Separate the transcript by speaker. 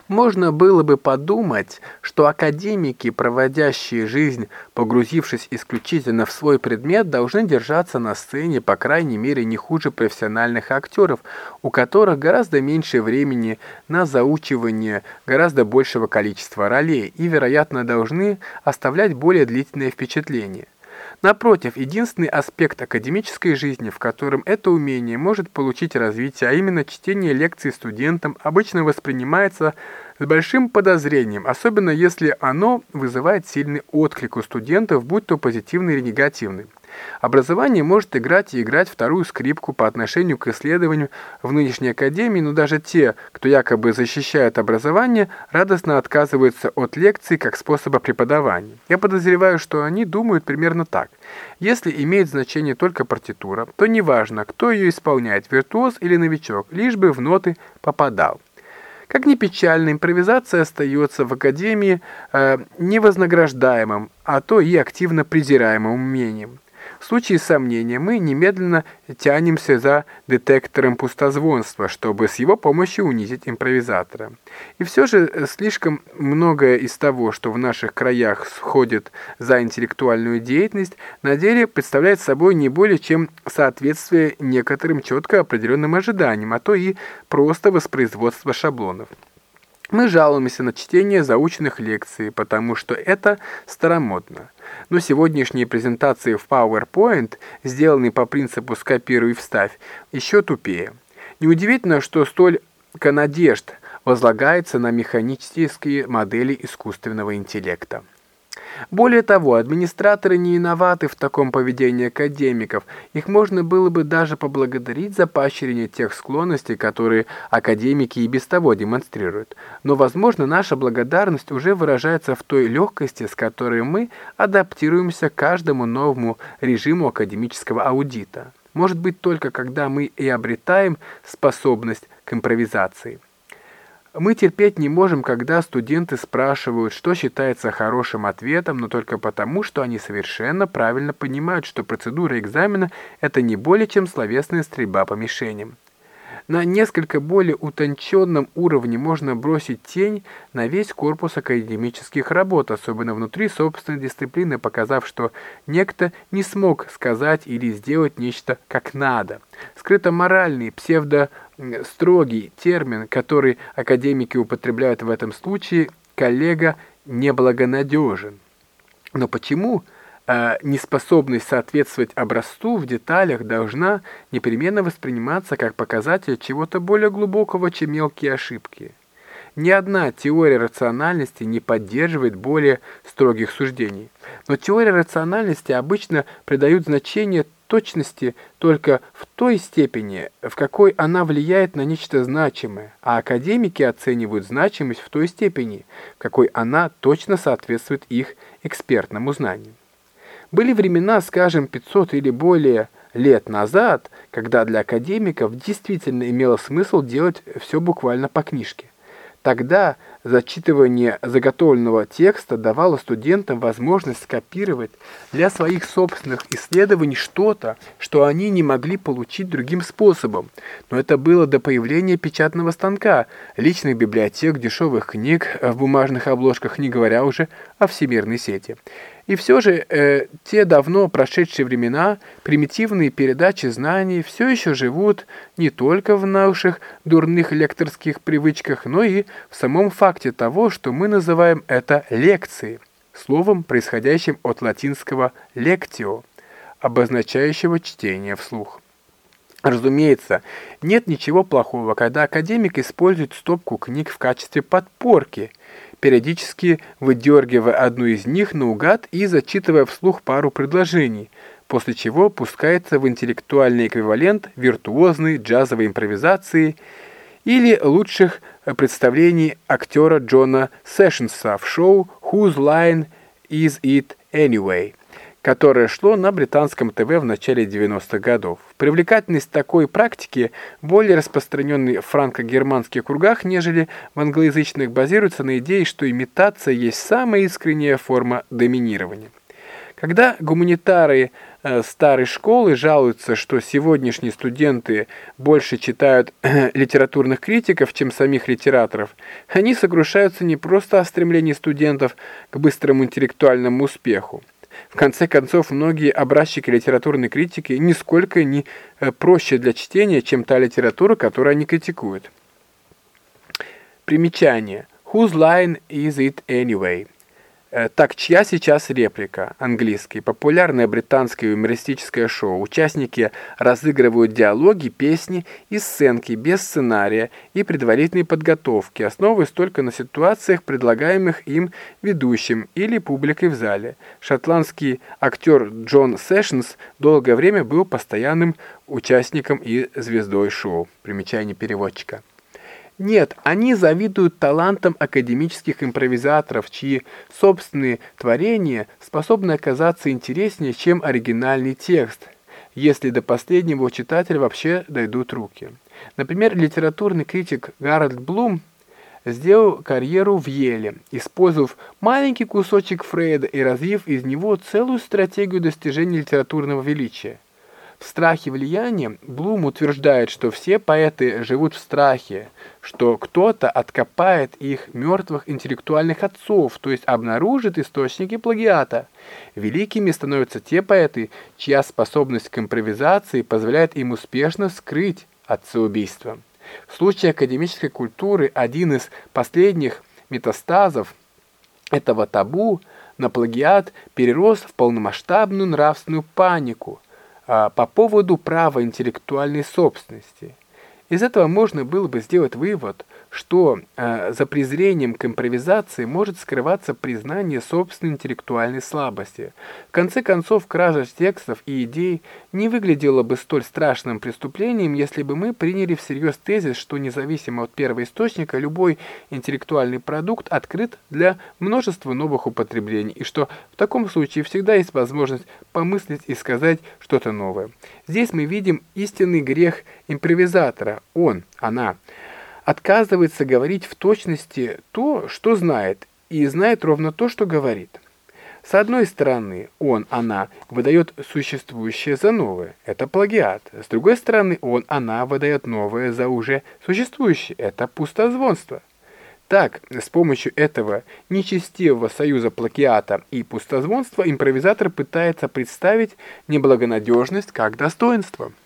Speaker 1: Можно было бы подумать, что академики, проводящие жизнь, погрузившись исключительно в свой предмет, должны держаться на сцене, по крайней мере, не хуже профессиональных актеров, у которых гораздо меньше времени на заучивание гораздо большего количества ролей и, вероятно, должны оставлять более длительное впечатление. Напротив, единственный аспект академической жизни, в котором это умение может получить развитие, а именно чтение лекций студентам, обычно воспринимается с большим подозрением, особенно если оно вызывает сильный отклик у студентов, будь то позитивный или негативный. Образование может играть и играть вторую скрипку по отношению к исследованию в нынешней академии, но даже те, кто якобы защищает образование, радостно отказываются от лекций как способа преподавания. Я подозреваю, что они думают примерно так. Если имеет значение только партитура, то неважно, кто ее исполняет, виртуоз или новичок, лишь бы в ноты попадал. Как ни печально, импровизация остается в академии невознаграждаемым, а то и активно презираемым умением. В случае сомнения мы немедленно тянемся за детектором пустозвонства, чтобы с его помощью унизить импровизатора. И все же слишком многое из того, что в наших краях сходит за интеллектуальную деятельность, на деле представляет собой не более чем соответствие некоторым четко определенным ожиданиям, а то и просто воспроизводство шаблонов. Мы жалуемся на чтение заученных лекций, потому что это старомодно. Но сегодняшние презентации в PowerPoint, сделанные по принципу «скопируй и вставь», еще тупее. Неудивительно, что столько надежд возлагается на механические модели искусственного интеллекта. Более того, администраторы не виноваты в таком поведении академиков. Их можно было бы даже поблагодарить за поощрение тех склонностей, которые академики и без того демонстрируют. Но, возможно, наша благодарность уже выражается в той легкости, с которой мы адаптируемся к каждому новому режиму академического аудита. Может быть, только когда мы и обретаем способность к импровизации. Мы терпеть не можем, когда студенты спрашивают, что считается хорошим ответом, но только потому, что они совершенно правильно понимают, что процедура экзамена – это не более чем словесная стрельба по мишеням. На несколько более утонченном уровне можно бросить тень на весь корпус академических работ, особенно внутри собственной дисциплины, показав, что некто не смог сказать или сделать нечто как надо. Скрыто-моральный, псевдо-строгий термин, который академики употребляют в этом случае, коллега неблагонадежен. Но почему неспособность соответствовать образцу в деталях должна непременно восприниматься как показатель чего-то более глубокого, чем мелкие ошибки? Ни одна теория рациональности не поддерживает более строгих суждений. Но теория рациональности обычно придают значение точности только в той степени, в какой она влияет на нечто значимое, а академики оценивают значимость в той степени, в какой она точно соответствует их экспертному знанию. Были времена, скажем, 500 или более лет назад, когда для академиков действительно имело смысл делать все буквально по книжке. Тогда зачитывание заготовленного текста давало студентам возможность скопировать для своих собственных исследований что-то, что они не могли получить другим способом. Но это было до появления печатного станка, личных библиотек, дешевых книг в бумажных обложках, не говоря уже о всемирной сети. И все же те давно прошедшие времена, примитивные передачи знаний все еще живут не только в наших дурных лекторских привычках, но и в самом факте того, что мы называем это лекцией, словом, происходящим от латинского «lectio», обозначающего чтение вслух. Разумеется, нет ничего плохого, когда академик использует стопку книг в качестве подпорки, периодически выдергивая одну из них наугад и зачитывая вслух пару предложений, после чего пускается в интеллектуальный эквивалент виртуозной джазовой импровизации или лучших представлений актера Джона Сэшнса в шоу «Whose Line Is It Anyway?», которое шло на британском ТВ в начале 90-х годов. Привлекательность такой практики, более распространенной в франко-германских кругах, нежели в англоязычных, базируется на идее, что имитация есть самая искренняя форма доминирования. Когда гуманитарии старой школы жалуются, что сегодняшние студенты больше читают литературных критиков, чем самих литераторов, они сокрушаются не просто о стремлении студентов к быстрому интеллектуальному успеху. В конце концов, многие образчики литературной критики нисколько не проще для чтения, чем та литература, которую они критикуют. Примечание. Whose line is it anyway? Так, чья сейчас реплика? Английский. Популярное британское юмористическое шоу. Участники разыгрывают диалоги, песни и сценки без сценария и предварительной подготовки, основываясь только на ситуациях, предлагаемых им ведущим или публикой в зале. Шотландский актер Джон Сэшнс долгое время был постоянным участником и звездой шоу. Примечание переводчика. Нет, они завидуют талантам академических импровизаторов, чьи собственные творения способны оказаться интереснее, чем оригинальный текст, если до последнего у читателя вообще дойдут руки. Например, литературный критик Гарольд Блум сделал карьеру в Йеле, использовав маленький кусочек Фрейда и развив из него целую стратегию достижения литературного величия. В страхе влияния Блум утверждает, что все поэты живут в страхе, что кто-то откопает их мертвых интеллектуальных отцов, то есть обнаружит источники плагиата. Великими становятся те поэты, чья способность к импровизации позволяет им успешно скрыть отцеубийство. В случае академической культуры один из последних метастазов этого табу на плагиат перерос в полномасштабную нравственную панику по поводу права интеллектуальной собственности. Из этого можно было бы сделать вывод, что за презрением к импровизации может скрываться признание собственной интеллектуальной слабости. В конце концов, кража текстов и идей не выглядела бы столь страшным преступлением, если бы мы приняли всерьез тезис, что независимо от первоисточника любой интеллектуальный продукт открыт для множества новых употреблений, и что в таком случае всегда есть возможность помыслить и сказать что-то новое. Здесь мы видим истинный грех импровизатора. Он, она отказывается говорить в точности то, что знает, и знает ровно то, что говорит. С одной стороны, он, она выдает существующее за новое. Это плагиат. С другой стороны, он, она выдает новое за уже существующее. Это пустозвонство. Так, с помощью этого нечестивого союза плагиата и пустозвонства импровизатор пытается представить неблагонадежность как достоинство.